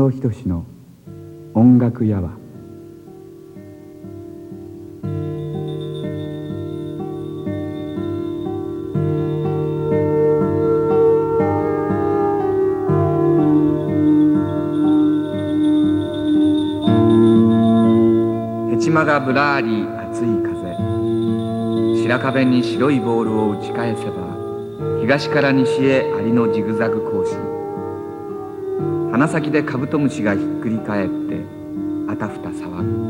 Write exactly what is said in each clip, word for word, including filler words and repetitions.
尾仁の音楽屋は。ヘチマがぶらり熱い風、白壁に白いボールを打ち返せば東から西へアリのジグザグ行進。鼻先でカブトムシがひっくり返ってあたふた騒ぐ。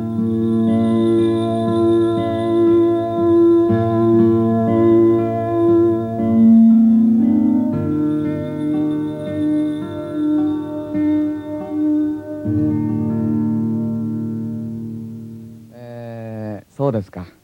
えー、そうですか。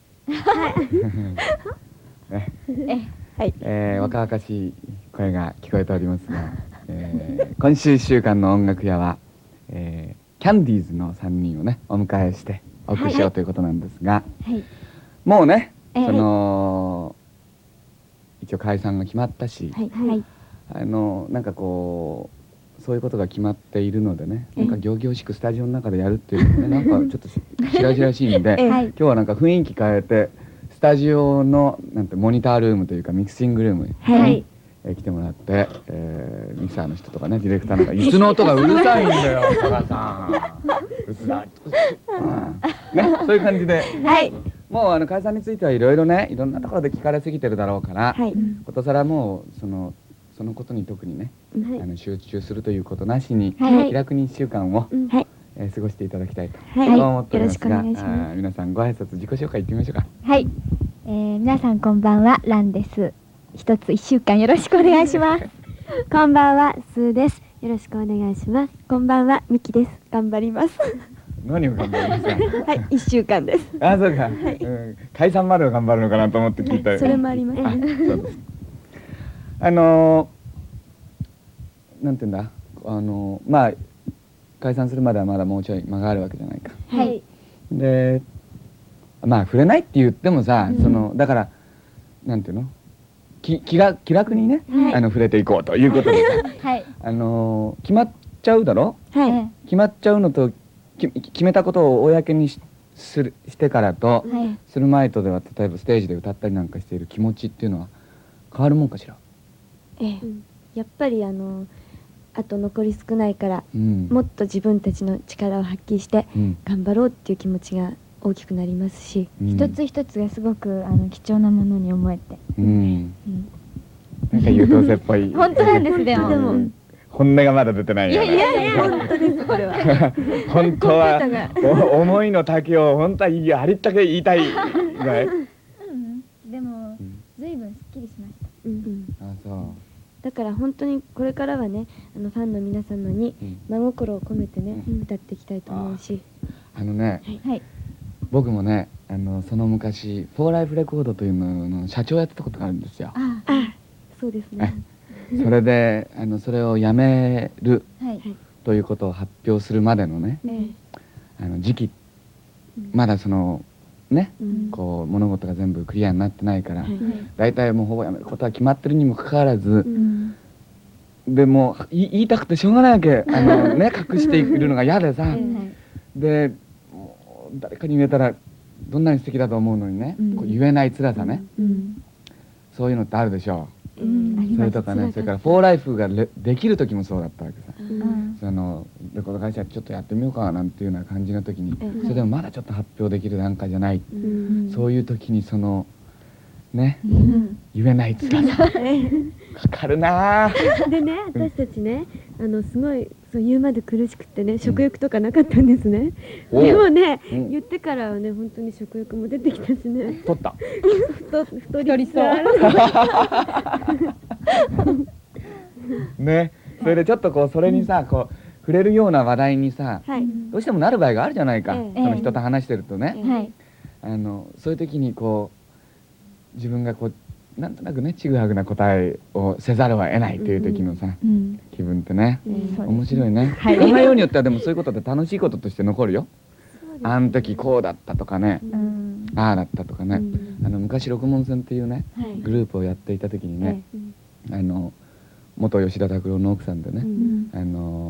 ね、 はい、 えー、若々しい声が聞こえておりますが、えー、今週いっしゅうかんの音楽屋は、えー、キャンディーズのさんにんをねお迎えしてお送りしようということなんですが、 はい、 もうね、 えー、 その一応解散が決まったし、 はいはい、 あのなんかこうそういうことが決まっているのでね、なんか仰々しくスタジオの中でやるっていうのね、なんかちょっとしらじらしいんで、 はい、 今日はなんか雰囲気変えてスタジオのなんてモニタールームというかミキシングルームに、 はい、 えー、来てもらって、えー、ミキサーの人とかねディレクターなんか椅子の音がうるさいんだよ佐賀さん、うるさい、うん、ね、そういう感じで、 はい、 もうあの解散についてはいろいろねいろんなところで聞かれすぎてるだろうから、 はい、 ことさらもうそのそのことに特にね、はい、あの集中するということなしに、 はい、 気楽にいっしゅうかんを、 はい、 えー、過ごしていただきたいと、 はい、 思っておりますが、 よろしくお願いします。 あ皆さんご挨拶自己紹介いってみましょうか。 はい、えー、皆さんこんばんは、ランです。一つ一週間よろしくお願いしますこんばんは、スーです。よろしくお願いします。こんばんは、ミキです。頑張ります何を頑張りますか。 はい、一週間です。 あ、そうか、はい、うん、解散までを頑張るのかなと思って聞いた。 それもあります。 あ、そうです。あのー、なんていうんだ、あのー、まあ解散するまではまだもうちょい間があるわけじゃないか。 はい。 で、まあ触れないって言ってもさ、 うん、 そのだからなんていうの、き気が気楽にね、はい、あの触れていこうということでさ、はい、あのー、決まっちゃうだろ。 はい。 決まっちゃうのとき決めたことを公にしするしてからと、はい、する前とでは例えばステージで歌ったりなんかしている気持ちっていうのは変わるもんかしら。 ええ、うん、やっぱりあのあと残り少ないから、うん、もっと自分たちの力を発揮して頑張ろうっていう気持ちが大きくなりますし、 うん、一つ一つがすごくあの貴重なものに思えて、うんうん、 なんか優等生っぽい本当なんです。でも、でも本音がまだ出てないよ。 いやいやいや、本当ですこれは。 本当は思いの丈を本当はありったけ言いたいぐらい。 うん、でもずいぶんすっきりしました。うんうん、 あ、そう。 だから本当にこれからはね、あのファンの皆様に真心を込めてね、うん、歌っていきたいと思うし。 あ, あのね、 はい、 僕もね、あのその昔フォーライフレコードというのの社長やってたことがあるんですよ。 ああ、そうですね。 それであのそれをやめる、はい、ということを発表するまでのね、はい、あの時期、うん、まだそのね、うん、こう物事が全部クリアになってないから、はい、だいたいもうほぼやめることは決まってるにもかかわらず、うん、でも言いたくてしょうがないわけ、あの、ね、隠しているのが嫌でさ、はい、でもう誰かに言えたらどんなに素敵だと思うのにね、うん、こう言えない辛さね、うん、そういうのってあるでしょう。うん、それとかね、それからフォーライフができる時もそうだったわけさ、うん、そのレコード会社ちょっとやってみようかなんていうような感じの時に、うん、それでもまだちょっと発表できる段階じゃない、うん、そういう時にそのね、うん、言えない辛さかかるなでね、私たちね、あのすごいそう言うまで苦しくてね、食欲とかなかったんですね、うん、でもね、うん、言ってからはね、本当に食欲も出てきたしね、 太った太太りそうね、それでちょっとこうそれにさ、こう触れるような話題にさ、はい、どうしてもなる場合があるじゃないか、ええ、その人と話してるとね、ええ、あのそういう時にこう自分がこうなんとなくねちぐはぐな答えをせざるを得ないという時のさ、うん、気分ってね、うん、面白いね、はい、考えようによってはでもそういうことって楽しいこととして残るよ。あの時こうだったとかね、うん、ああだったとかね、うん、あの昔六文線っていうね、はい、グループをやっていた時にね、はい、あの元吉田拓郎の奥さんでね、うん、あの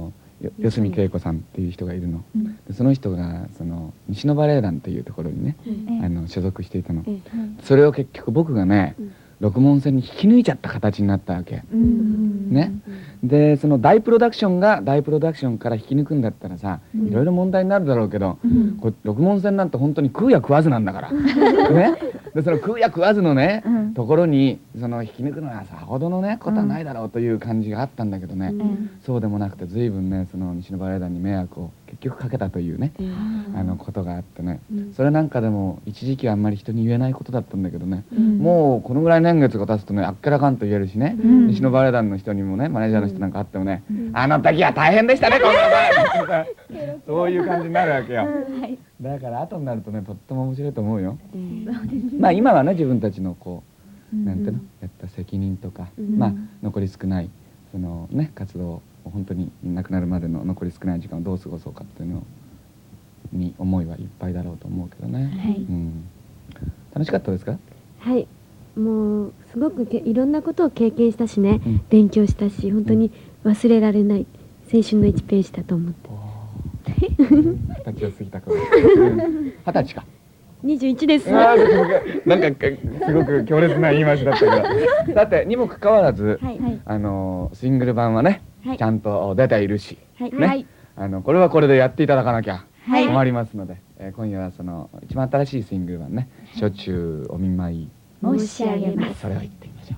よ四隅恵子さんっていう人がいるの、でその人がその西のバレエ団っていうところにね、あの所属していたの、それを結局僕がね六門線に引き抜いちゃった形になったわけ、ね、でその大プロダクションが大プロダクションから引き抜くんだったらさ、いろいろ問題になるだろうけど、これ六門線なんて本当に食うや食わずなんだからね、でその食うや食わずのね、ところにその引き抜くのはさほどのねことはないだろうという感じがあったんだけどね、そうでもなくて随分ねその西のバレエ団に迷惑を結局かけたというね、あのことがあってね、それなんかでも一時期はあんまり人に言えないことだったんだけどね、もうこのぐらい年月が経つとねあっけらかんと言えるしね、西のバレエ団の人にもねマネージャーの人なんかあってもね、あの時は大変でしたねこんな場合そういう感じになるわけよ。だから後になるとねとっても面白いと思うよ。まあ今はね自分たちのこうなんていうのやった責任とか、まあ残り少ないそのね活動を本当になくなるまでの残り少ない時間をどう過ごそうかっていうのに思いはいっぱいだろうと思うけどね。うん、楽しかったですか？ はい、もうすごくけいろんなことを経験したしね、うん、勉強したし本当に忘れられない青春のいちページだと思って。 二十歳を過ぎた頃。二十歳か。 二十一です。 なんかすごく強烈な言い回しだったけど。さてにもかかわらず、はい、あのシングル版はね、はい、ちゃんと出ているし、はい、ね、はい、あのこれはこれでやっていただかなきゃ困りますので、はい、えー、今夜はその一番新しいシングル版ね、しょっちゅうお見舞い申し上げます。 それを言ってみましょう。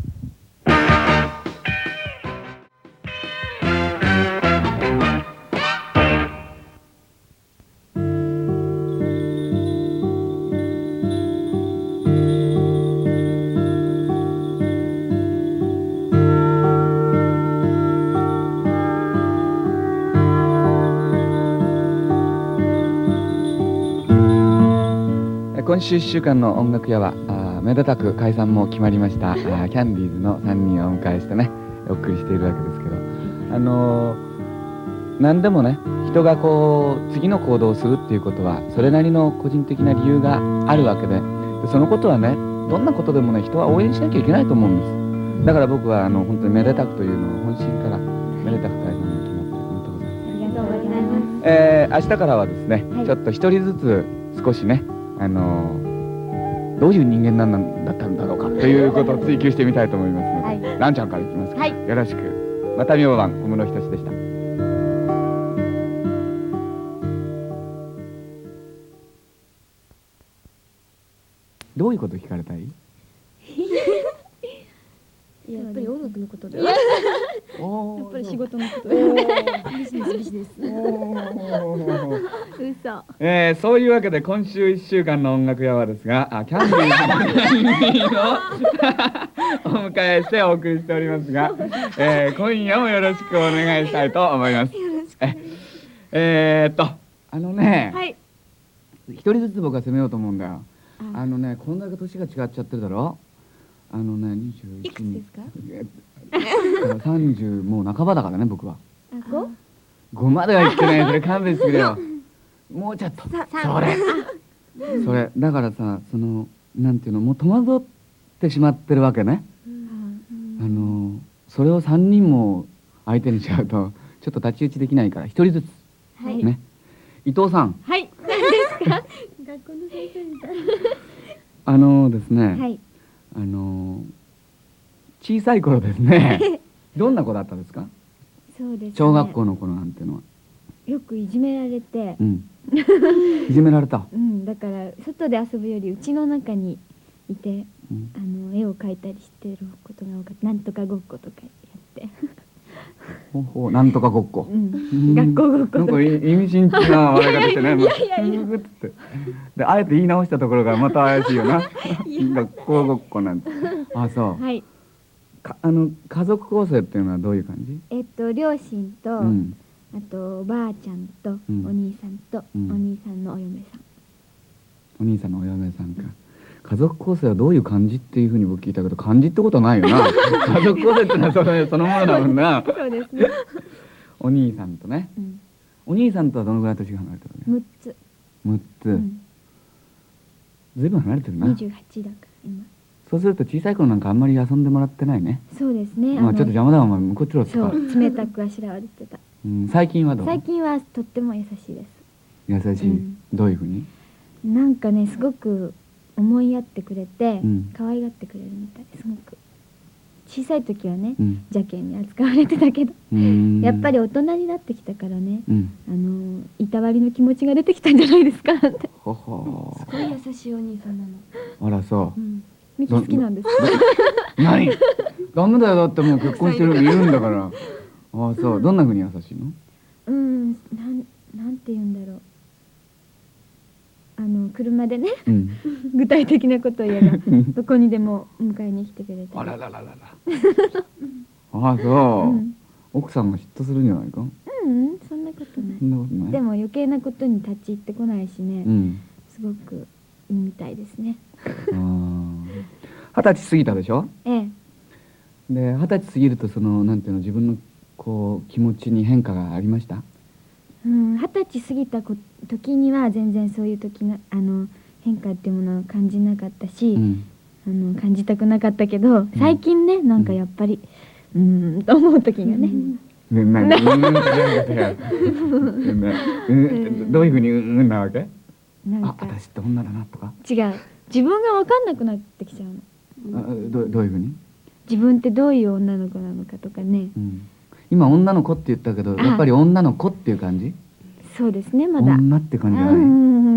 今週いっしゅうかんの音楽屋はめでたく解散も決まりましたキャンディーズのさんにんをお迎えしてねお送りしているわけですけど、あのー、何でもね人がこう次の行動をするっていうことはそれなりの個人的な理由があるわけで、そのことはねどんなことでもね人は応援しなきゃいけないと思うんです。だから僕はあの本当にめでたくというのを本心からめでたく解散が決まっておめでとうございます。 ありがとうございます。 えー、明日からはですね、はい、ちょっと一人ずつ少しねあのー、どういう人間なんだったんだろうかということを追求してみたいと思いますので、はい、ランちゃんからいきますか、はい、よろしく。また明晩小室仁でした。どういうこと聞かれたい？ やっぱり音楽のことでは。 やっぱり仕事のことで。ビジネスビジネス。嘘。 えー、そういうわけで今週いっしゅうかんの音楽屋はですが、あキャンディーズのお迎えしてお送りしておりますが、えー、今夜もよろしくお願いしたいと思います。ええー、っとあのね、はい、一人ずつ僕は攻めようと思うんだよ。あのねこんだけ年が違っちゃってるだろ。あのねにじゅういち。いくつですか？さんじゅうもう半ばだからね僕は。 ご？ ごまでは言ってない。それ勘弁してくれよ。もうちょっと。それ。それだからさそのなんていうのもう戸惑ってしまってるわけね。あのそれをさんにんも相手にしちゃうとちょっと太刀打ちできないから一人ずつ。はい。ね。伊藤さん。 はい。何ですか？ 学校の先生みたい。 あのですね。 はい。 あの小さい頃ですねどんな子だったんですか？ そうですね、 小学校の頃なんていうのはよくいじめられて、 うん、いじめられた、 うん、だから外で遊ぶよりうちの中にいて、うん、あの絵を描いたりしてることが多かった。なんとかごっことかやってほうほうなんとかごっこ、 うん、学校ごっことかなんか意味深な笑い方してねいやいやいやであえて言い直したところがまた怪しいよな学校ごっこなんて。あそう、 はい、 かあの家族構成っていうのはどういう感じ？ えっと両親と、うん、あとおばあちゃんと、うん、お兄さんと、うん、お兄さんのお嫁さん。 お兄さんのお嫁さんか。家族構成はどういう感じっていうふうに僕聞いたけど感じってことはないよな家族構成ってのはそのそのものだもんなそうですねお兄さんとね、うん、お兄さんとはどのぐらい年が離れてるの？ むっつ。 むっつ、うん、ずいぶん離れてるな。 にじゅうはちだから今。 そうすると小さい頃なんかあんまり遊んでもらってないね。 そうですね。 まあちょっと邪魔だわお前向こうちろっとそう冷たくあしらわれてたうん、最近はどう？ 最近はとっても優しいです。 優しい、うん、どういうふうに？ なんかねすごく思いやってくれて、 うん、 可愛がってくれるみたいですごく。小さい時はね、 うん、 邪険に扱われてたけど、やっぱり大人になってきたからね、うん、あのいたわりの気持ちが出てきたんじゃないですかってほほすごい優しいお兄さんなの。 あらそう、うん、 ミキ好きなんです何ダメだよ、だってもう結婚してるのいるんだからああそう、どんな風に優しいの？ うんなんなんて言うんだろう、あの車でね、うん、具体的なことを言えばどこにでも迎えに来てくれて、 あらららららああそう、うん、奥さんが嫉妬するんじゃないか？ うん、そんなことない。そんなことない。でも余計なことに立ち入ってこないしね、うん、すごくいいみたいですね。 二十歳過ぎたでしょ？ ええ。 で二十歳過ぎるとそのなんていうの、自分のこう気持ちに変化がありました？ うん、二十歳過ぎた時には全然そういう時のあの変化っていうものを感じなかったし、うん、あの感じたくなかったけど、最近ね、うん、なんかやっぱりうーんと思う時がね。 どういうふうにうんなわけ？なんかあ、私って女だなとか？ 違う、自分が分かんなくなってきちゃうの。 あ、ど, どういうふうに？ 自分ってどういう女の子なのかとかね、うん、 今女の子って言ったけど、やっぱり女の子っていう感じ？ そうですね、まだ女って感じじゃない？うん、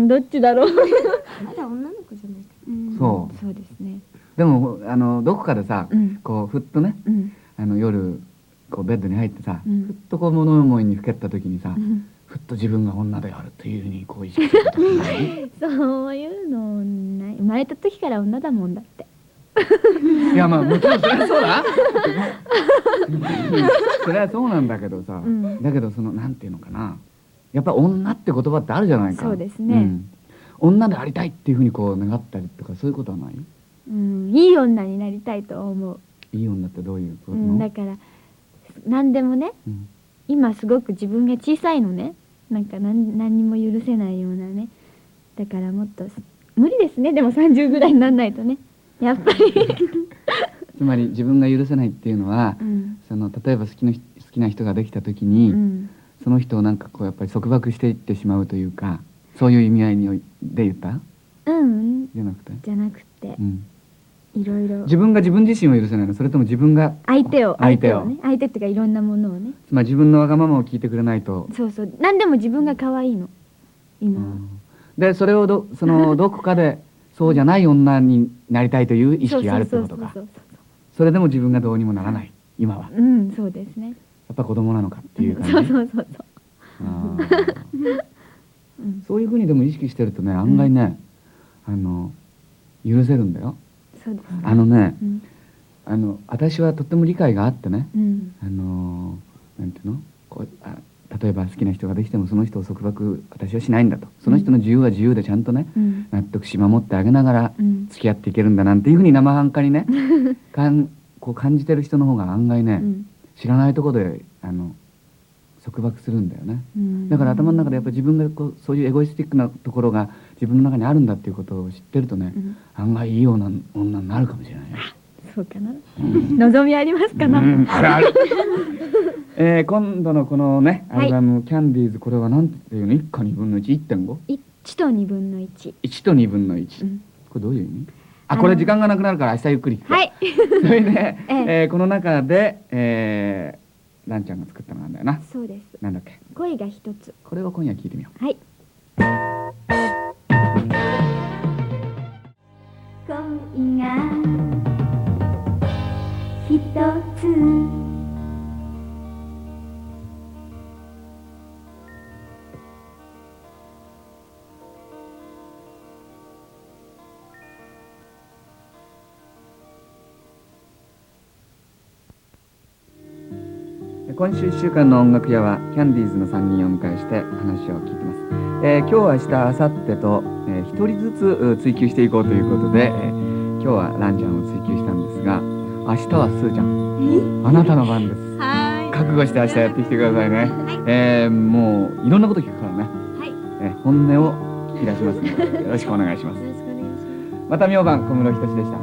どっちだろうまだ女の子じゃないか、うん、 そうそうですね。 でもあのどこかでさ、うん、こうふっとね、うん、あの夜こうベッドに入ってさ、うん、ふっとこう物思いにふけった時にさ、うん、ふっと自分が女であるというふうにこう意識することないそういうのない。生まれた時から女だもんだっていやまあもちろんそれはそうだそれはそうなんだけどさ、うん、だけどそのなんていうのかな、やっぱ女って言葉ってあるじゃないか。 そうですね、うん、 女でありたいっていうふうにこう願ったりとかそういうことはない？ うん、いい女になりたいと思う。 いい女ってどういうこと？うん、 だから何でもね、うん、今すごく自分が小さいのね、なんか 何, 何にも許せないようなね、だからもっと無理ですね。でもさんじゅうぐらいにならないとね、やっぱりつまり自分が許せないっていうのは、うん、その例えば好きな好きな人ができた時に、うん、その人をなんかこうやっぱり束縛していってしまうというか、そういう意味合いにで言った？ うん、 じゃなくてじゃなくて、うん、いろいろ自分が自分自身を許せないの？それとも自分が相手を相手をね、相手っていうかいろんなものをね、 つまり自分のわがままを聞いてくれないと。 そうそう、何でも自分が可愛いの今は、うん、 でそれをどそのどこかでそうじゃない女になりたいという意識があるってことか。それでも自分がどうにもならない今は。 うん、そうですね。 やっぱ子供なのかっていう感じ。 そうそうそうそう。 そういうふうにでも意識してるとね、案外ね、うん、あの許せるんだよ。 そうですね。 あのね、うん、あの私はとっても理解があってね、うん、あのなんていうの、こうあ例えば好きな人ができてもその人を束縛私はしないんだと、その人の自由は自由でちゃんとね、うん、納得し守ってあげながら付き合っていけるんだなんていうふうに生半可にねかんこう感じてる人の方が案外ね、うん、知らないところであの束縛するんだよね、うん、だから頭の中でやっぱり自分がこうそういうエゴイスティックなところが自分の中にあるんだっていうことを知ってるとね、うん、案外いい女女になるかもしれないね。 そうかな、うん、望みありますかな、うん、あるあるえー、今度のこのねアルバム、はい、キャンディーズ、これはなんていうの？いちかにぶんのいち、いってんご？ いちとにぶんのいち。 いちとにぶんのいち、うん、これどういう意味？あ、これ時間がなくなるから明日ゆっくり聞く。はい。それで、ええー、この中で、えー、ランちゃんが作ったのなんだよな。 そうです。 なんだっけ？ 恋が一つ。 これを今夜聞いてみよう。 はい。恋が一つ。 今週いっしゅうかんの音楽屋はキャンディーズのさんにんをお迎えして話を聞いてます。えー、今日明日明後日と、えー、ひとりずつ追求していこうということで、えー、今日はランちゃんを追求したんですが、明日はスーちゃん、あなたの番です。はい。覚悟して明日やってきてくださいね。はい。えー、もういろんなこと聞くからね。はい。えー、本音を聞き出しますのでよろしくお願いします。よろしくお願いします。また明晩小室仁でした。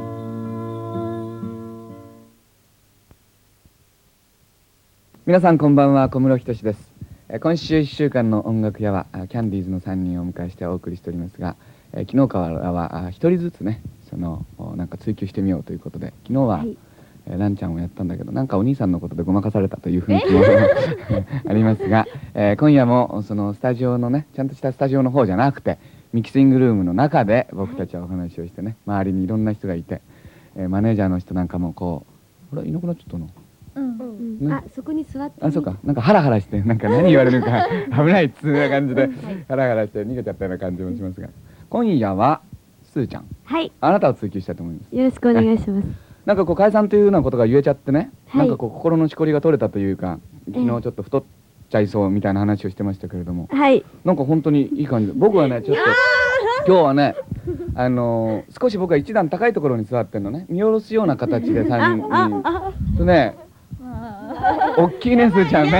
皆さんこんばんは、小室仁です。 えー今週いっしゅうかんの音楽屋はあキャンディーズのさんにんをお迎えしてお送りしておりますが、えー昨日からはひとりずつねそのおなんか追求してみようということで、昨日は、 はいえーランちゃんをやったんだけど、なんかお兄さんのことでごまかされたという雰囲気もありますが、えー今夜もそのスタジオのねちゃんとしたスタジオの方じゃなくてミキシングルームの中で僕たちはお話をしてね、周りにいろんな人がいて、えーマネージャーの人なんかもこうあれいなくなっちゃったの。 うんうんねあそこに座ってあ、そうか、なんかハラハラしてなんか何言われるか危ないっつうな感じでハラハラして逃げちゃったような感じもしますが、今夜はすーちゃん、 はいあなたを追求したいと思います。 よろしくお願いします。 なんかこう解散というようなことが言えちゃってね、 はいなんかこう心のしこりが取れたというか、昨日ええちょっと太っちゃいそうみたいな話をしてましたけれども、 はいなんか本当にいい感じで、僕はねちょっと今日はねあのー少し僕は一段高いところに座ってるのね、見下ろすような形でさんにんとね、大きいねすーちゃんね。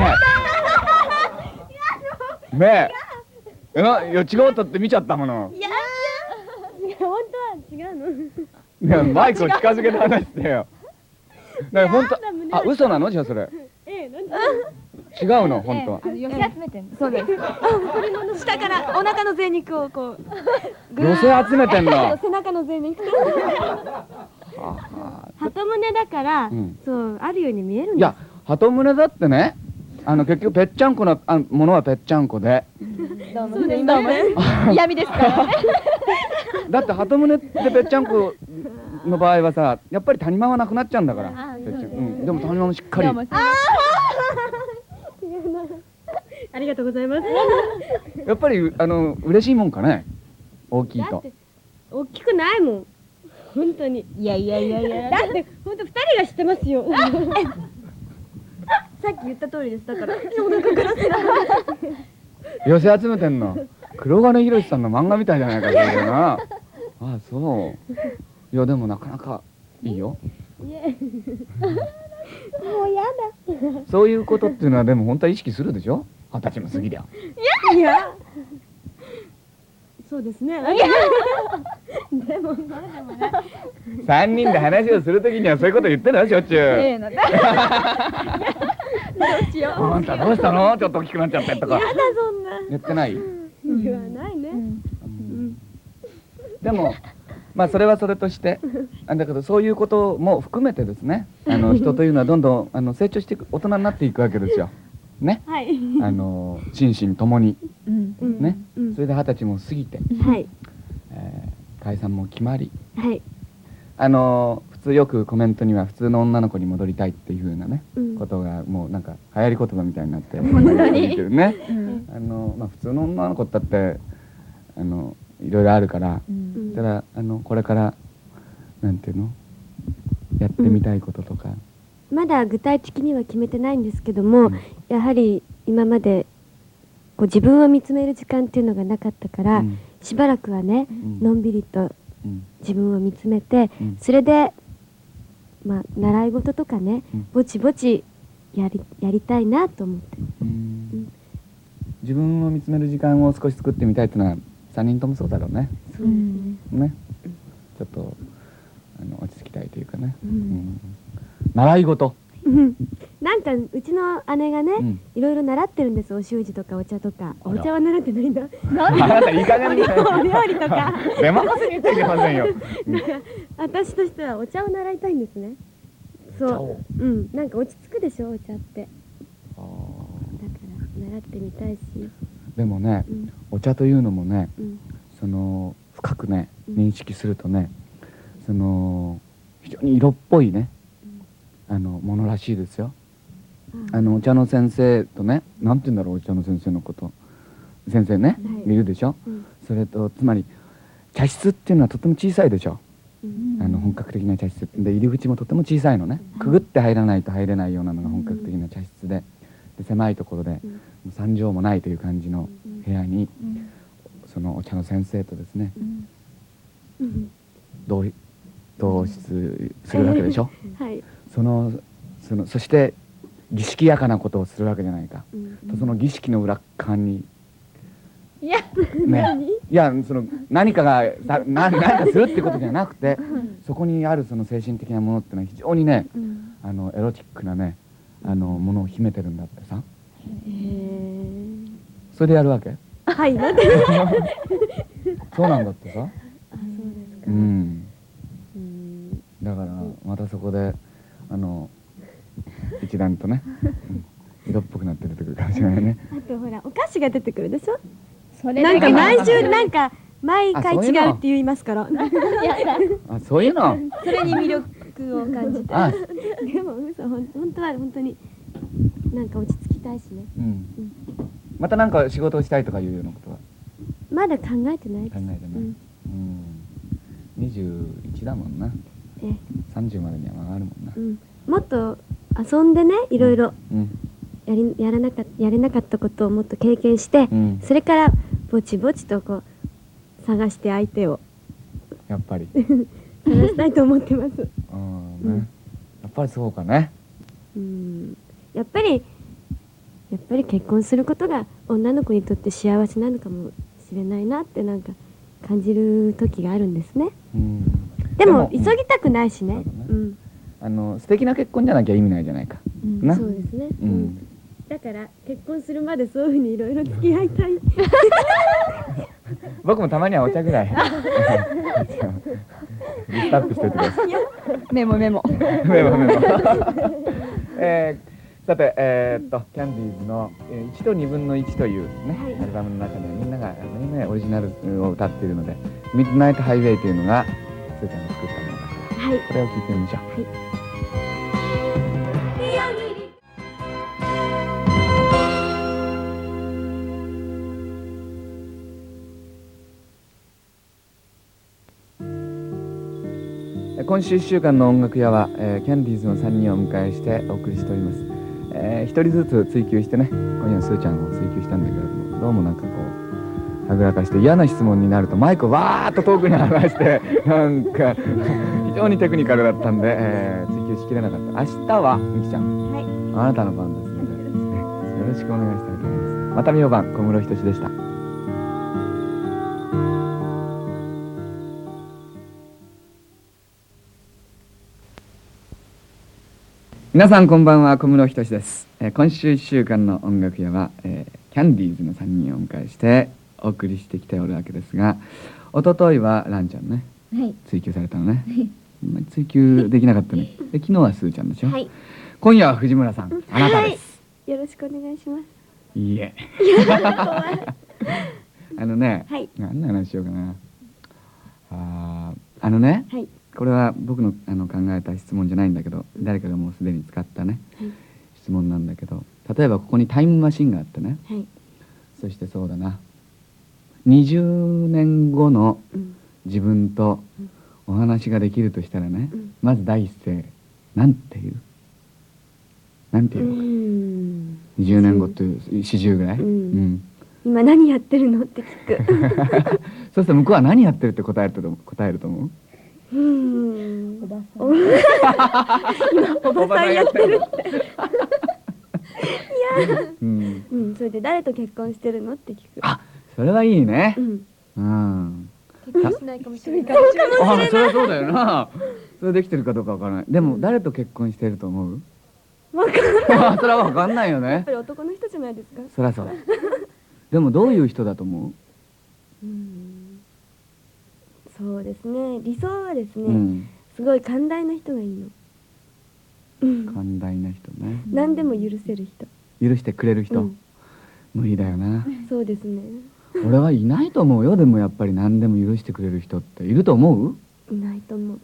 ねえ、いやいや違うとって見ちゃったもの。 いや本当は違うの。 いやマイクを近づけて話してよ。ね本当、あ嘘なのじゃあそれ。 ええなんで違うの本当は。 あの寄せ集めてんの。 そうです下からお腹の贅肉をこう寄せ集めてんの。 背中の贅肉鳩胸だから、 うんそうあるように見えるんです。 いや鳩胸だってね、あの結局ぺっちゃんこなあものはぺっちゃんこで、 どうもどうも嫌味ですからね。 だって鳩胸でぺっちゃんこの場合はさ、やっぱり谷間はなくなっちゃうんだから。ぺっちゃん、うん、でも谷間もしっかり。 どうもありがとうございます。 やっぱりあの嬉しいもんかね、大きいとだっ。て大きくないもん本当に。 いやいやいやいや。 だって本当二人が知ってますよ。 さっき言った通りです。だから。 寄せ集めてんの。黒金博さんの漫画みたいじゃないかそれな。あ、そう。いやでもなかなかいいよ。 もうやだ。 そういうことっていうのはでも本当は意識するでしょ。二十歳も過ぎりゃ。 いやそうですね。でもまだまだ。 三人で話をするときにはそういうこと言ってるのしょっちゅう。 ええの。どうしよう。 あんたどうしたの？ちょっと大きくなっちゃってとか。 やだそんな。 言ってない。 言わないね。 でもまあそれはそれとしてあだけどそういうことも含めてですね、あの人というのはどんどんあの成長していく大人になっていくわけですよ。ね。 はい。 あの心身ともにうん。 ね。 うんそれで二十歳も過ぎて、 はいえー解散も決まり、 はい。 あの普通よくコメントには普通の女の子に戻りたいっていう風なね、 うんことがもうなんか流行り言葉みたいになって本当に出てるね。 うん。 あのまあ普通の女の子だってあのいろいろあるから、 うん。 ただあのこれからなんていうのやってみたいこととか、 まだ具体的には決めてないんですけども、 うんやはり今までこう自分を見つめる時間っていうのがなかったから、 うんしばらくはね、 んのんびりとうん自分を見つめて、 うんそれで、まあ、習い事とかね、 うんぼちぼちやりやりたいなと思って。 うん自分を見つめる時間を少し作ってみたいっていうのはさんにんともそうだろうね。 そうですね。 ね、ちょっとあの落ち着きたいというかね、 うんうん習い事、 なんかうちの姉がね、 うんいろいろ習ってるんです。お習字とかお茶とか。 あらお茶は習ってないんだ。 あなたいい加減にお料理とか。 出任せに言っちゃいけませんよ。 私としてはお茶を習いたいんですね。そお茶をう。うん。なんか落ち着くでしょお茶って。 あだから習ってみたいし。 ーでもね、 うんお茶というのもね、 うんその深くねうん認識するとね、その非常に色っぽいね、あのものらしいですよ。あのお茶の先生とね、なんて言うんだろうお茶の先生のこと先生ね、 はいいるでしょ。 うんそれとつまり茶室っていうのはとても小さいでしょ。 うんあの本格的な茶室で入り口もとても小さいのね、くぐって入らないと入れないようなのが本格的な茶室で、で狭いところで、 うんもう三畳もないという感じの部屋に、 うん。 そのお茶の先生とですねうん。 うん同同室するわけでしょ。 はい。 そのそのそして儀式やかなことをするわけじゃないか、 うんとその儀式の裏側にいや。 ね、いやその何かがさな何かするってことじゃなくて、そこにあるその精神的なものってのは非常にね、 うんあのエロチックなねあのものを秘めてるんだってさ。 へえ。 それでやるわけ？ はいなんでそうなんだってさ。 あそうですか。 うんうんだからまたそこであの一段とね、うん色っぽくなって出てくるかもしれないね。 あとほらお菓子が出てくるでしょ。 それなんかだ毎週なんか毎回あそういうの違うって言いますから。 あ、そういうの。 それに魅力を感じてあ、 でも嘘ほん本当は本当になんか落ち着きたいしね。 うん。またなんか仕事をしたいとかいうようなことはまだ考えてないです。 考えてない。 うんうん。二十一だもんな。 ええ三十までには曲がるもんなう。ん、もっと遊んでねいろいろうん。 やりやらなかやれなかったことをもっと経験して、 うんそれからぼちぼちとこう探して相手をやっぱり。 探したいと思ってます。 うんうんね。やっぱりそうかね。 うんやっぱりやっぱり結婚することが女の子にとって幸せなのかもしれないなってなんか感じる時があるんですね。 うん。 でもでも急ぎたくないしね。 そうだねうんあの素敵な結婚じゃなきゃ意味ないじゃないか。 うんな。 そうですね。 ううんん。 だから結婚するまでそういうふうにいろいろ付き合いたい。 僕もたまにはお茶ぐらい。リストアップしておいてください。 メモメモ。 メモメモ。えー、さて、えー、っとキャンディーズのえーいちとにぶんのいちというね、 はいアルバムの中でみんながねねオリジナルを歌っているので、ミッドナイトハイウェイというのがスーちゃんが作ったものだから、 はい。 これを聞いてみましょう。今週いっしゅうかんの音楽屋は、えーキャンディーズのさんにんをお迎えしてお送りしております。えー、一人ずつ追求してね、今夜はスーちゃんを追求したんだけれども、どうもなんかこうはぐらかして嫌な質問になるとマイクをわーっと遠くに離してなんか非常にテクニカルだったんで、えー追求しきれなかった。明日はみきちゃん、 はい。 あなたの番ですので、ね、よろしくお願いしたいと思います。またみよばん小室仁でした。皆さんこんばんは、小室仁です、えー今週いっしゅうかんの音楽屋は、えーキャンディーズのさんにんをお迎えしてお送りしてきておるわけですが、一昨日はランちゃんねはい。 追求されたのね。あんまり追求できなかったね。で昨日はスーちゃんでしょ、 はい。 今夜は藤村さん、あなたです。 よろしくお願いします。 いいえあのね、 はい何の話しようかな。あーあのね、 はい。 これは僕のあの考えた質問じゃないんだけど、誰かがもうすでに使ったね、 はい質問なんだけど、例えばここにタイムマシンがあってね、 はい。 そしてそうだな、にじゅうねんごのうん。 自分とお話ができるとしたらね、 うんまず第一声なんていうなんてういうのか、 ん。 にじゅうねんごというよんじゅうぐらい、 うんうん今何やってるのって聞く。 そうすると向こうは何やってるって答えると答えると思う。 うーん。 おばさん。 今おばさんやってる。 うん、 うん。それで誰と結婚してるのって聞く。 あ、それはいいねう。ん。 うん。 結婚しないかもしれない。 あ、それはそうだよな。それできてるかどうかわからない。でも誰と結婚してると思う？ わかんない。 あ、それはわかんないよねやっぱ。り男の人じゃないですか。 そりゃそう。でもどういう人だと思う？ うん。そうですね。理想はですね、 うん。 すごい寛大な人がいいの。うん。 寛大な人ね。 何でも許せる人。 許してくれる人。 うん無理だよな。 そうですね。 俺はいないと思うよ。でもやっぱり何でも許してくれる人っていると思う？ いないと思う。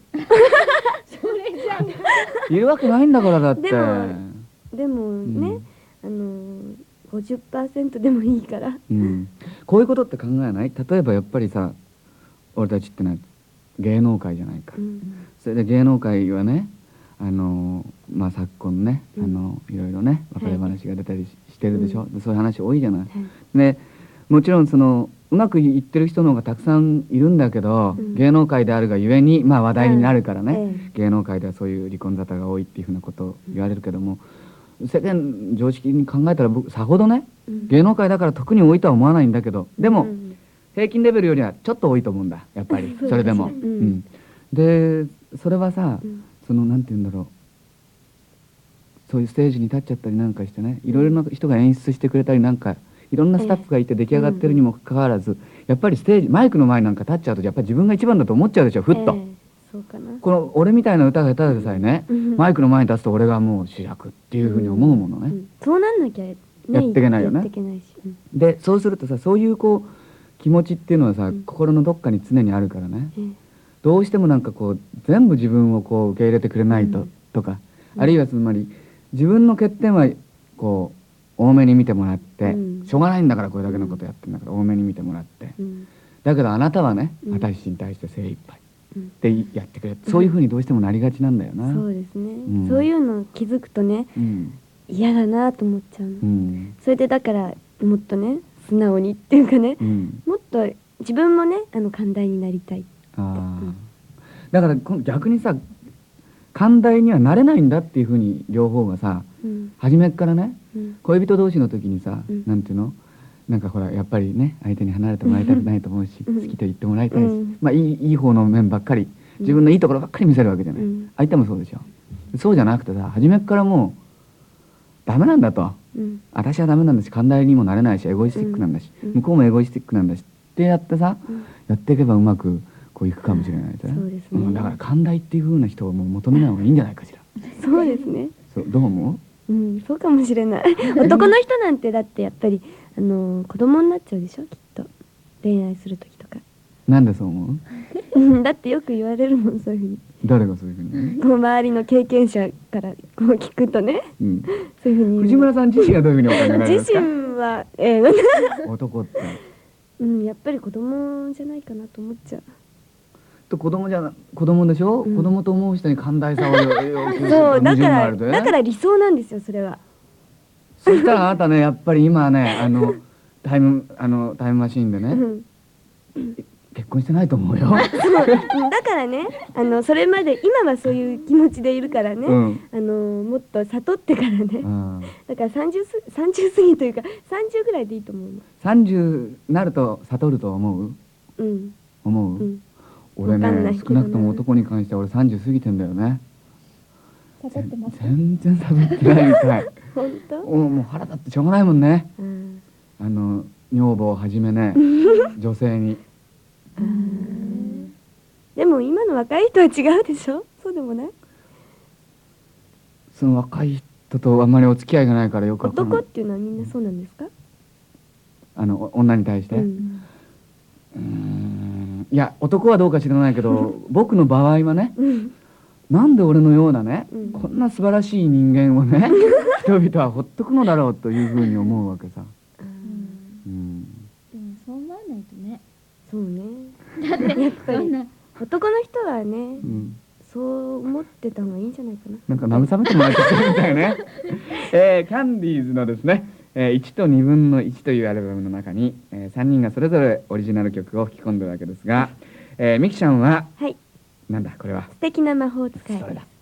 いるわけないんだからだって。 でもでもね、 うんあのごじゅっパーセントでもいいから。 うん。こういうことって考えない？例えばやっぱりさ、俺たちってのは芸能界じゃないか。 うん。 それで芸能界はね、あのまあ昨今ね、 うんあのいろいろね別れ話が出たりし,、てるでしょ、 うんでそういう話多いじゃない。 はい。 でもちろんそのうまくいってる人の方がたくさんいるんだけど、 うん芸能界であるがゆえにまあ話題になるからね、 え芸能界ではそういう離婚沙汰が多いっていうふうなことを言われるけども、世間常識に考えたら僕さほどね、 えうん芸能界だから特に多いとは思わないんだけど、でも、 うん平均レベルよりはちょっと多いと思うんだやっぱりそれでも。 そうですねうんでそれはさ、 うんそのなんて言うんだろう、そういうステージに立っちゃったりなんかしてね、いろいろな人が演出してくれたりなんかいろんなスタッフがいて出来上がってるにもかかわらず、やっぱりステージマイクの前なんか立っちゃうとやっぱり自分が一番だと思っちゃうでしょ、ふっと、 えーそうかな。 この俺みたいな歌が下手でさえね、マイクの前に立つと俺がもう主役っていうふうに思うものね、 うん、そうなんなきゃ、ね、 やっていけないよね。 やっていけないし、うん、 でそうするとさ、そういうこう気持ちっていうのはさ、うん、心のどっかに常にあるからね、えー、どうしてもなんかこう全部自分をこう受け入れてくれないと、うん、とか、あるいはつまり自分の欠点はこう多めに見てもらって、うん、しょうがないんだからこれだけのことやってるんだから多めに見てもらって、うん、だけどあなたはね、うん、私に対して精一杯ってやってくれ、うん、そういうふうにどうしてもなりがちなんだよな。 そうですね、うん、そういうの気づくとね、うん、嫌だなと思っちゃうの、うん、それでだからもっとね素直にっていうかね、うん、もっと自分もねあの寛大になりたいって。あ、うん、 だから逆にさ寛大にはなれないんだっていうふうに両方がさ、うん、初めっからね、うん、恋人同士の時にさ、うん、なんていうの、なんかほらやっぱりね相手に離れてもらいたくないと思うし、うん、好きと言ってもらいたいし、うん、まあいい、いい方の面ばっかり自分のいいところばっかり見せるわけじゃない、うん、相手もそうでしょ。そうじゃなくてさ、初めっからもうダメなんだと、うん、私はダメなんだし寛大にもなれないしエゴイスティックなんだし、うん、向こうもエゴイスティックなんだしってやってさ、うん、やっていけばうまくこういくかもしれないですね。そうですね、うん、だから寛大っていう風な人をもう求めない方がいいんじゃないかしら。 そうですね。 そう、どう思う？うん、そうかもしれない。男の人なんてだってやっぱりあの子供になっちゃうでしょ、きっと恋愛する時とか。 なんでそう思う？だってよく言われるもん、そういうふうに。誰がそういうふうに？ こう周りの経験者からこう聞くとね、うん、そういうふうに。 藤村さん自身はどういうふうにお考えになりますか？ 自身は、えー、 男って、 うん、やっぱり子供じゃないかなと思っちゃう。 と子供じゃな子供でしょ、うん、子供と思う人に寛大さを要求する。 そうだからだから理想なんですよ、それは。 そしたらあなたね、やっぱり今ね、あのタイムあのタイムマシーンでね、うん、結婚してないと思うよ。そうだからね、あのそれまで今はそういう気持ちでいるからね、うん、あのもっと悟ってからね、うん、だからさんじゅう過ぎというかさんじゅうぐらいでいいと思うの。 さんじゅうなると悟ると思う？うん、思う？うん、俺ね、少なくとも男に関しては俺さんじゅう過ぎてんだよね。 悟ってます？ 全然悟ってないみたい。 本当？ もう腹立ってしょうがないもんね、うん、あの女房をはじめね女性に。 うん、でも今の若い人は違うでしょ。そうでもない？ その若い人とあんまりお付き合いがないからよくわかんない。 男っていうのはみんなそうなんですか？ あの女に対して、うん、うーん、いや男はどうか知らないけど僕の場合はね、うん、なんで俺のようなね、うん、こんな素晴らしい人間をね人々はほっとくのだろうというふうに思うわけさ。うん、 うん、でもそう思わないとね。 そうね。だってやっぱり男の人はね、うん、そう思ってた方がいいんじゃないかな。 なんか慰めてもらっちゃってるみたいね。えー、キャンディーズのですね、えー、いちとにぶんのいちというアルバムの中に、えー、さんにんがそれぞれオリジナル曲を吹き込んでるわけですが、えー、ミキちゃんは、はい、なんだこれは。 素敵な魔法使い。それだ。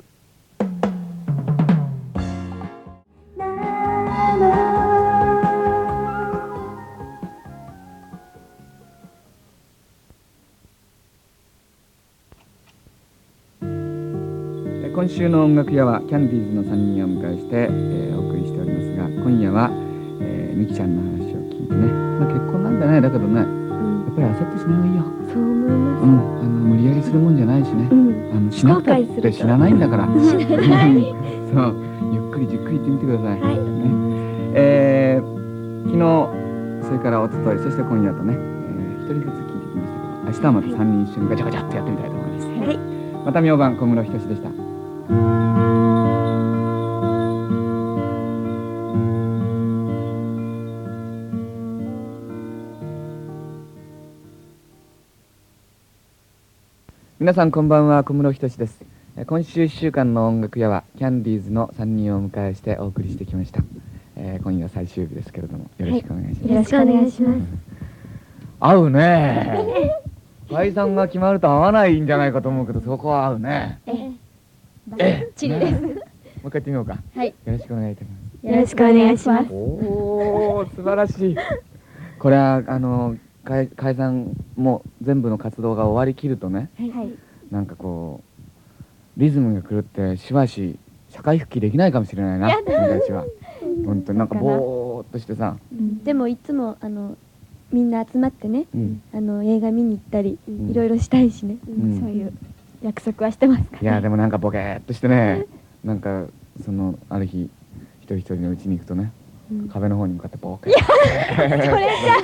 今週の音楽屋はキャンディーズのさんにんをお迎えして、えー、お送りしておりますが、今夜は、えー、ミキちゃんの話を聞いてね、まあ、結婚なんだね、だけどね、うん、やっぱり焦ってしない方がいいよ。 そう思います、 うん、あの無理やりするもんじゃないしね、うん、あのしなくたって知らないんだからそうゆっくりじっくり言ってみてください、はい、ね、えー、昨日それから一昨日そして今夜とね、えー、一人ずつ聞いてきましたけど、明日はまたさんにん一緒にガチャガチャってやってみたいと思います、はい、また明晩小室仁でした。皆さんこんばんは、小室仁です。今週いっしゅうかんの音楽屋はキャンディーズのさんにんをお迎えしてお送りしてきました、えー、今夜最終日ですけれどもよろしくお願いします、はい、 よろしくお願いします。 合うね解散が決まると合わないんじゃないかと思うけど、そこは合うね。ええチリです、ね、 もう一回言ってみようか。はい、よろしくお願いいたします。 よろしくお願いします。 おー素晴らしい。これはあの解散も全部の活動が終わりきるとね、はい、なんかこうリズムが狂ってしばし社会復帰できないかもしれないな、君たちは。本当になんかぼーっとしてさ、 うん、でもいつもあのみんな集まってね、うん、あの映画見に行ったり、うん、いろいろしたいしね、 うん、そういう約束はしてますから、ね、 いやでもなんかボケーっとしてねなんかそのある日一人一人の家に行くとね、うん、壁の方に向かってボケーそれじゃ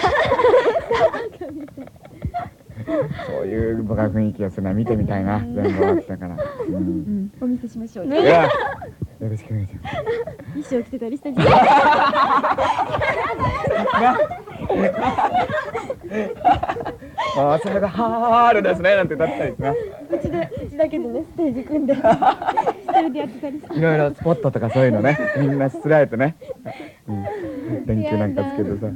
そういう僕は雰囲気がするのは見てみたいな全部終わってたから、 うんうん、お見せしましょうね。いやよろしくお願いします。 衣装着てたりしたじゃん。 ああそれがハールですねなんてだったりですね。 うちでうちだけでねステージ組んで一人でやってたりして。 いろいろスポットとかそういうのねみんなしつらえてね、うん、電球なんかつけてさ、うん、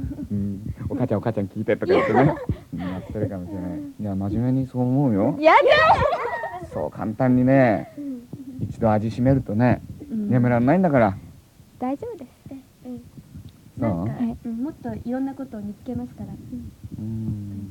お母ちゃんお母ちゃん聞いてとか言ってねやってるかもしれない。いや真面目にそう思うよ。 やだ。 そう簡単にね一度味しめるとね、うん、眠らないんだから。 大丈夫です。 なんか、うん、もっといろんなことを見つけますから、うん、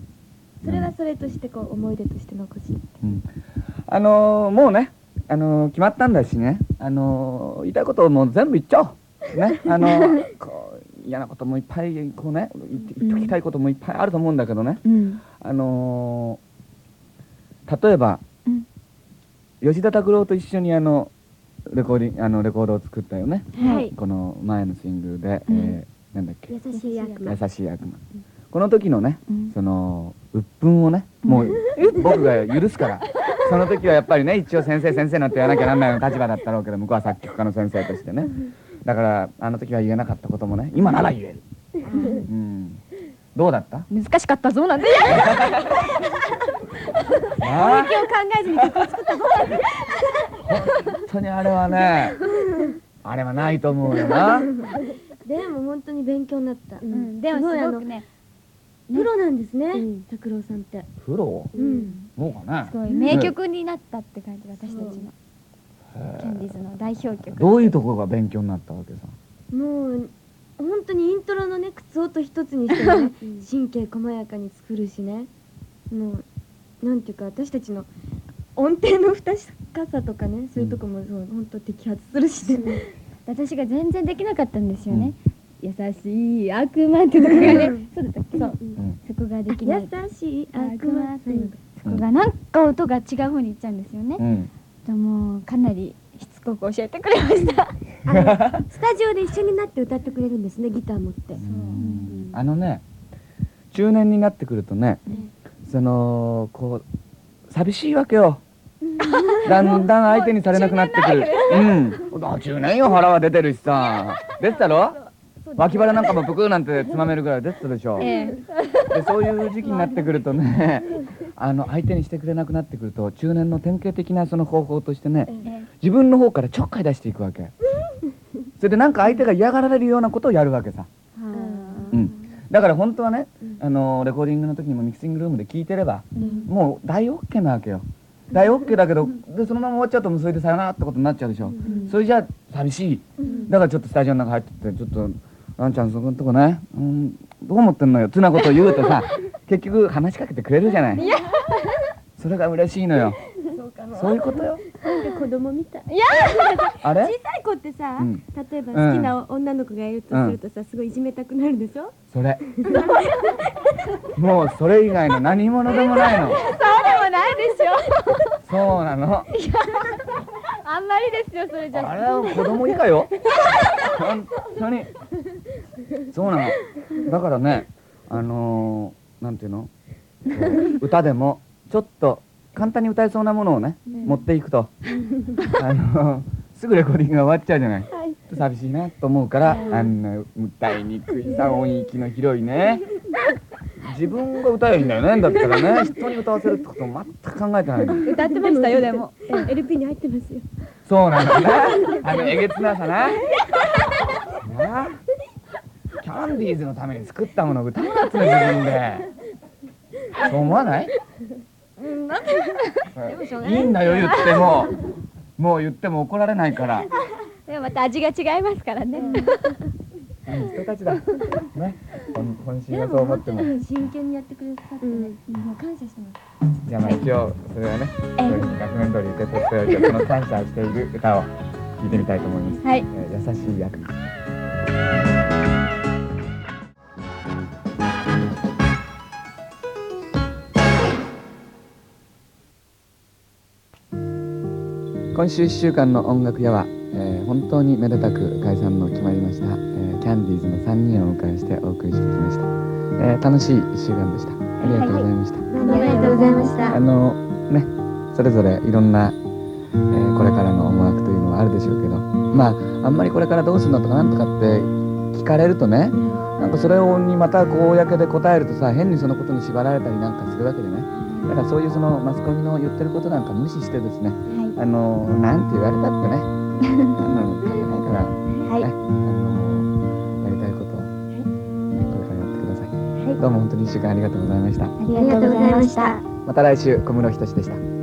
それはそれとしてこう思い出として残し、うん、 あのー、もうね、あのー、決まったんだしね、あのー、言いたいことをもう全部言っちゃおう、ね、あのー、こう嫌なこともいっぱいこうね言っときたいこともいっぱいあると思うんだけどね、うん、あの例えば、うん、吉田拓郎と一緒にあのレコーディあのレコードを作ったよね、はい、この前のシングルで、うんえーなんだっけ優しい悪魔優しい悪魔、うん、この時のね、うん、その鬱憤をねもう僕が許すからその時はやっぱりね一応先生先生なんて言わなきゃなんないような立場だったろうけど向こうは作曲家の先生としてねだからあの時は言えなかったこともね今なら言える、うんうん、どうだった難しかったぞなんて影響を考えずに曲を作ったぞなんて本当にあれはねあれはないと思うよなでも本当に勉強になった。 うん、でもすごくね、 プロなんですね、拓郎さんって。 プロ？うん。そうかね。 すごい名曲になったって感じ私たちのキャンディーズの代表曲。 どういうところが勉強になったわけさ。 もう本当にイントロのね靴音一つにしてね神経細やかに作るしね。もうなんていうか私たちの音程の不確かさとかねそういうとこもそう本当摘発するしね。 私が全然できなかったんですよね、うん、優しい悪魔ってとこがね、うん、そうだったっけそう、うん、そこができない優しい悪魔っていうそこがなんか音が違う風にいっちゃうんですよね、うん、でもかなりしつこく教えてくれましたあのスタジオで一緒になって歌ってくれるんですねギター持ってそう、うん、 あのね中年になってくるとね、うん、そのこう寂しいわけよだんだん相手にされなくなってくる。うん。中年よ腹は出てるしさ。出てたろ？脇腹なんかもぷくーなんてつまめるぐらい出てたでしょ。ええ、でそういう時期になってくるとね、あの相手にしてくれなくなってくると中年の典型的なその方法としてね、自分の方からちょっかい出していくわけ。それでなんか相手が嫌がられるようなことをやるわけさ。うん。だから本当はね、あのレコーディングの時にもミキシングルームで聞いてれば、もう大オッケーなわけよ。大オッケーだけどでそのまま終わっちゃうともうそれでさよならってことになっちゃうでしょ、うん、それじゃ寂しい、うん、だからちょっとスタジオの中入ってってちょっと「あんちゃんそこのとこね、うん、どう思ってんのよ」つなことを言うとさ結局話しかけてくれるじゃない。それが嬉しいのよ。そうかな。そういうことよ。 なんか子供みたい。いやあれ小さい子ってさ、うん、例えば好きな女の子がいるとするとさ、うん、すごいいじめたくなるでしょ。 それもうそれ以外の何者でもないの。 そうでもないですよ。 そうなの。 あんまりですよそれじゃ。 あれは子供以下よ。本当に。そうなの。だからね、あのー、なんていうの、歌でもちょっと簡単に歌えそうなものをね、ね持っていくと、あのー、すぐレコーディングが終わっちゃうじゃない。はい、寂しいなと思うから、あんな歌いにくいさ音域の広いね。自分が歌えばいいんだよね。だったらね、人に歌わせるってことを全く考えてないの。 歌ってましたよでも。 エルピー に入ってますよ。 そうなんだな。あのえげつなさな。なキャンディーズのために作ったものを歌うなっつうの自分で。そう思わない？うん、なんで？いいんだよ言っても、もう言っても怒られないから。 でもまた味が違いますからね。 いい人たちだ。ね。本心はそう思っても。 真剣にやってくれたってね、もう感謝してます。 じゃあまあ一応それはね、そういうふうに学年通り受け取っておいて、その感謝している歌を聴いてみたいと思います。はい。優しい役。 今週いっしゅうかんの音楽屋は、えー、本当にめでたく解散の決まりました、えー、キャンディーズのさんにんをお迎えしてお送りしてきました、えー、楽しいいっしゅうかんでした。ありがとうございました。 どうもありがとうございました。 あのね、それぞれいろんな、えー、これからの思惑というのはあるでしょうけど、まああんまりこれからどうするのとかなんとかって聞かれるとね、なんかそれにまたこう公で答えるとさ、変にそのことに縛られたりなんかするわけでね。だからそういうそのマスコミの言ってることなんか無視してですね、はい、あのなんて言われたってね、あの関係ないから、はい、ね、あのやりたいことをこれからやってください。はい、どうも本当にいっしゅうかんありがとうございました。 ありがとうございました。 また来週、小室仁でした。